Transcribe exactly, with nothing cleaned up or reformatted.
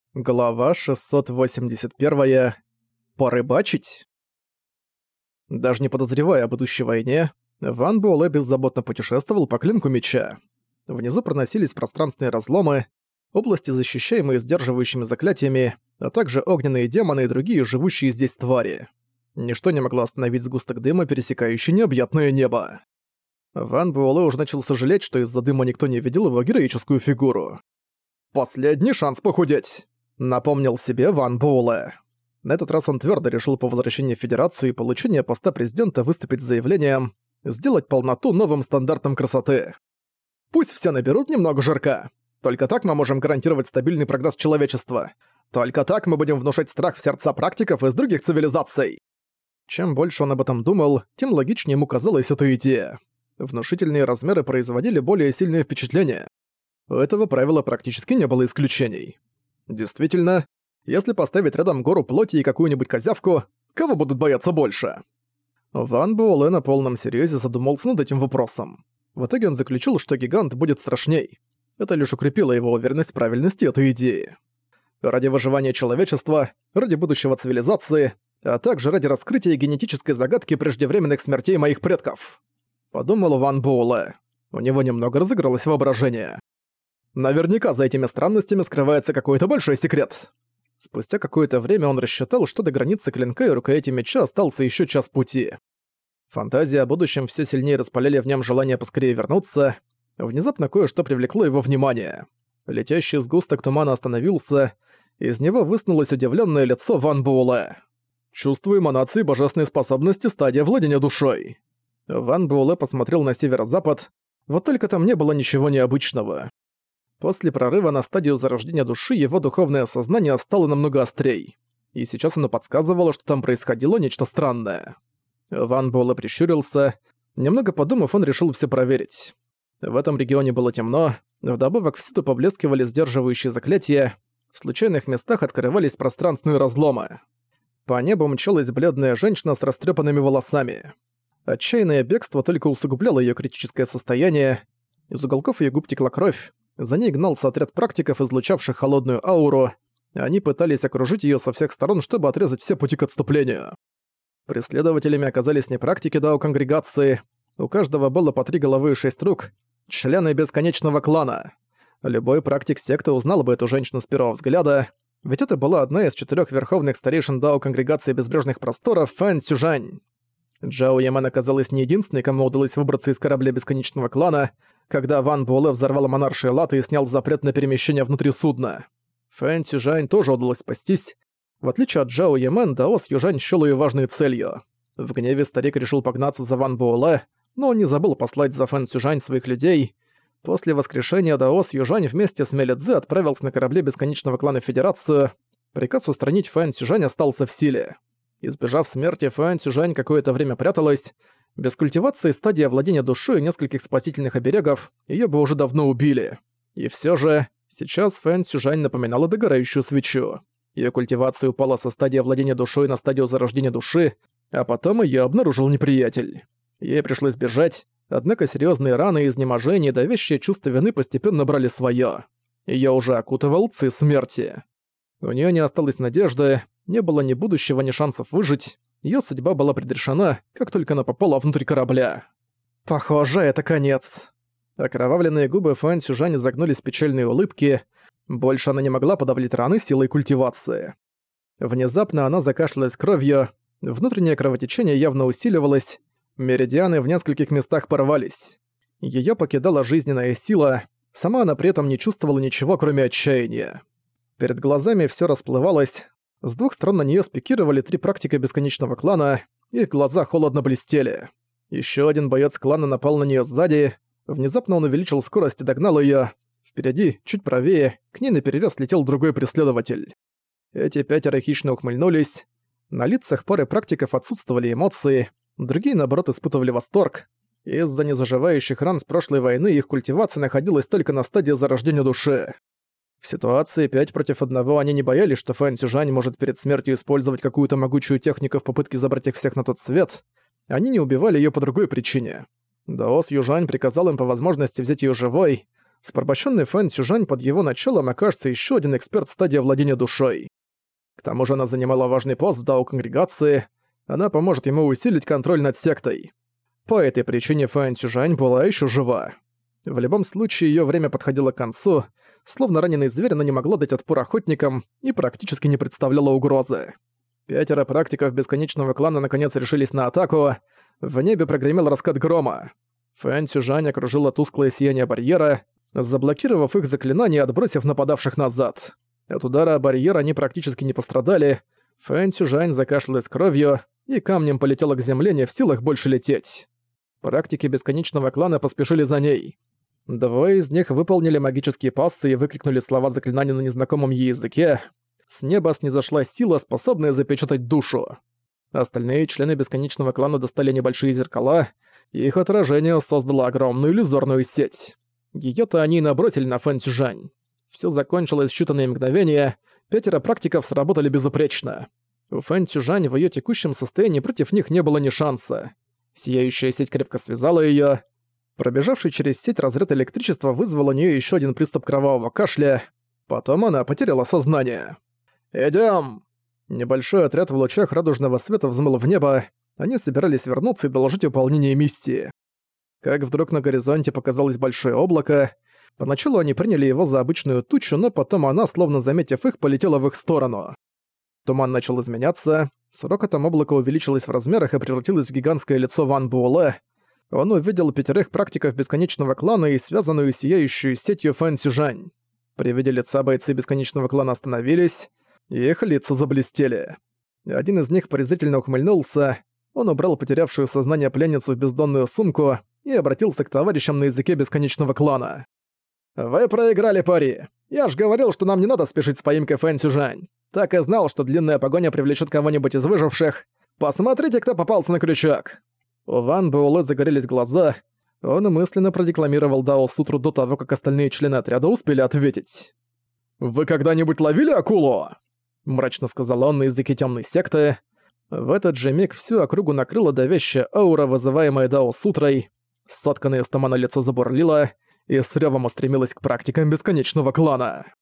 Глава шестьсот восемьдесят один. Порыбачить? Даже не подозревая о будущей войне, Ван Буэлэ беззаботно путешествовал по клинку меча. Внизу проносились пространственные разломы, области, защищаемые сдерживающими заклятиями, а также огненные демоны и другие живущие здесь твари. Ничто не могло остановить сгусток дыма, пересекающий необъятное небо. Ван Буэлэ уже начал сожалеть, что из-за дыма никто не видел его героическую фигуру. «Последний шанс похудеть!» — напомнил себе Ван Буэлэ. На этот раз он твердо решил по возвращении в Федерацию и получению поста президента выступить с заявлением «Сделать полноту новым стандартом красоты». Пусть все наберут немного жирка. Только так мы можем гарантировать стабильный прогресс человечества. Только так мы будем внушать страх в сердца практиков из других цивилизаций. Чем больше он об этом думал, тем логичнее ему казалась эта идея. Внушительные размеры производили более сильное впечатление. У этого правила практически не было исключений. Действительно, если поставить рядом гору плоти и какую-нибудь козявку, кого будут бояться больше? Ван Буэлэ на полном серьезе задумался над этим вопросом. В итоге он заключил, что гигант будет страшней. Это лишь укрепило его уверенность в правильности этой идеи. Ради выживания человечества, ради будущего цивилизации, а также ради раскрытия генетической загадки преждевременных смертей моих предков. Подумал Ван Буэлэ. У него немного разыгралось воображение. Наверняка за этими странностями скрывается какой-то большой секрет. Спустя какое-то время он рассчитал, что до границы клинка и рукояти меча остался еще час пути. Фантазии о будущем все сильнее распаляли в нем желание поскорее вернуться. Внезапно кое-что привлекло его внимание. Летящий сгусток тумана остановился, из него высунулось удивленное лицо Ван Буэлэ. «Чувство эманации божественной способности стадия владения душой». Ван Буэлэ посмотрел на северо-запад, вот только там не было ничего необычного. После прорыва на стадию зарождения души его духовное сознание стало намного острей, и сейчас оно подсказывало, что там происходило нечто странное. Ван Буэлэ прищурился. Немного подумав, он решил все проверить. В этом регионе было темно, вдобавок всюду поблескивали сдерживающие заклятия, в случайных местах открывались пространственные разломы. По небу мчалась бледная женщина с растрепанными волосами. Отчаянное бегство только усугубляло ее критическое состояние, из уголков ее губ текла кровь. За ней гнался отряд практиков, излучавших холодную ауру. Они пытались окружить её со всех сторон, чтобы отрезать все пути к отступлению. Преследователями оказались не практики дао-конгрегации. У каждого было по три головы и шесть рук, члены бесконечного клана. Любой практик секты узнал бы эту женщину с первого взгляда, ведь это была одна из четырёх верховных старейшин дао-конгрегации Безбрежных Просторов Фэн Цзюжань. Джао Ямэн оказалась не единственной, кому удалось выбраться из корабля Бесконечного клана, когда Ван Буэлэ взорвал монаршие латы и снял запрет на перемещение внутри судна. Фэн Цзюжань тоже удалось спастись. В отличие от Джао Ямэн, Даос Южань счёл её важной целью. В гневе старик решил погнаться за Ван Буэлэ, но он не забыл послать за Фэн Цзюжань своих людей. После воскрешения Даос Южань вместе с Меле Цзэ отправился на корабле Бесконечного клана в Федерацию. Приказ устранить Фэн Цзюжань остался в силе. Избежав смерти, Фэн Цзюжань какое-то время пряталась. Без культивации стадия владения душой и нескольких спасительных оберегов её бы уже давно убили. И всё же, сейчас Фэн Цзюжань напоминала догорающую свечу. Её культивация упала со стадии владения душой на стадию зарождения души, а потом её обнаружил неприятель. Ей пришлось бежать, однако серьёзные раны, изнеможение и давящее чувство вины постепенно брали своё. Её уже окутывал ци смерти. У неё не осталось надежды, не было ни будущего, ни шансов выжить. Её судьба была предрешена, как только она попала внутрь корабля. Похоже, это конец. Окровавленные губы Фэн Цзюжань загнулись в печальные улыбки. Больше она не могла подавить раны силой культивации. Внезапно она закашлялась кровью, внутреннее кровотечение явно усиливалось, меридианы в нескольких местах порвались. Её покидала жизненная сила, сама она при этом не чувствовала ничего, кроме отчаяния. Перед глазами всё расплывалось. С двух сторон на неё спикировали три практика Бесконечного клана, их глаза холодно блестели. Ещё один боец клана напал на неё сзади, внезапно он увеличил скорость и догнал её. Впереди, чуть правее, к ней наперерез летел другой преследователь. Эти пятеро хищно ухмыльнулись. На лицах пары практиков отсутствовали эмоции, другие, наоборот, испытывали восторг. Из-за незаживающих ран с прошлой войны их культивация находилась только на стадии зарождения души. В ситуации пять против одного они не боялись, что Фэн Цзюжань может перед смертью использовать какую-то могучую технику в попытке забрать их всех на тот свет. Они не убивали её по другой причине. Даос Южань приказал им по возможности взять её живой. С порабощенной Фэн Цюжань под его началом окажется еще один эксперт стадии владения душой. К тому же она занимала важный пост в Дао-конгрегации, она поможет ему усилить контроль над сектой. По этой причине Фэн Цюжань была еще жива. В любом случае, ее время подходило к концу, словно раненый зверь, она не могла дать отпор охотникам и практически не представляла угрозы. Пятеро практиков Бесконечного клана наконец решились на атаку. В небе прогремел раскат грома. Фэн Цюжань окружила тусклое сияние барьера, заблокировав их заклинание и отбросив нападавших назад. От удара барьера они практически не пострадали. Фэн Цюжань закашлялась кровью и камнем полетела к земле, не в силах больше лететь. Практики Бесконечного клана поспешили за ней. Двое из них выполнили магические пассы и выкрикнули слова заклинания на незнакомом ей языке. С неба снизошла сила, способная запечатать душу. Остальные члены Бесконечного клана достали небольшие зеркала, и их отражение создало огромную иллюзорную сеть. Её-то они и набросили на Фэн Цюжань. Всё закончилось в считанные мгновения, пятеро практиков сработали безупречно. У Фэн Цюжань в её текущем состоянии против них не было ни шанса. Сияющая сеть крепко связала её. Пробежавший через сеть разряд электричества вызвал у неё ещё один приступ кровавого кашля. Потом она потеряла сознание. «Идём!» Небольшой отряд в лучах радужного света взмыл в небо. Они собирались вернуться и доложить выполнение миссии. Как вдруг на горизонте показалось большое облако. Поначалу они приняли его за обычную тучу, но потом она, словно заметив их, полетела в их сторону. Туман начал изменяться, с рокотом облако увеличилось в размерах и превратилось в гигантское лицо Ван Буэлэ. Он увидел пятерых практиков Бесконечного клана и связанную сияющую сетью Фэн Цюжань. При виде лица бойцы Бесконечного клана остановились, и их лица заблестели. Один из них презрительно ухмыльнулся, он убрал потерявшую сознание пленницу в бездонную сумку и обратился к товарищам на языке Бесконечного клана. «Вы проиграли пари. Я ж говорил, что нам не надо спешить с поимкой Фэн Цюжань. Так и знал, что длинная погоня привлечет кого-нибудь из выживших. Посмотрите, кто попался на крючок!» У Ван Буэлэ загорелись глаза. Он мысленно продекламировал Дао-сутру до того, как остальные члены отряда успели ответить. «Вы когда-нибудь ловили акулу?» Мрачно сказал он на языке тёмной секты. В этот же миг всю округу накрыла давящая аура, вызываемая Дао-сутрой. Сотканное из тумана лицо забурлило и с рёвом устремилось к практикам Бесконечного клана.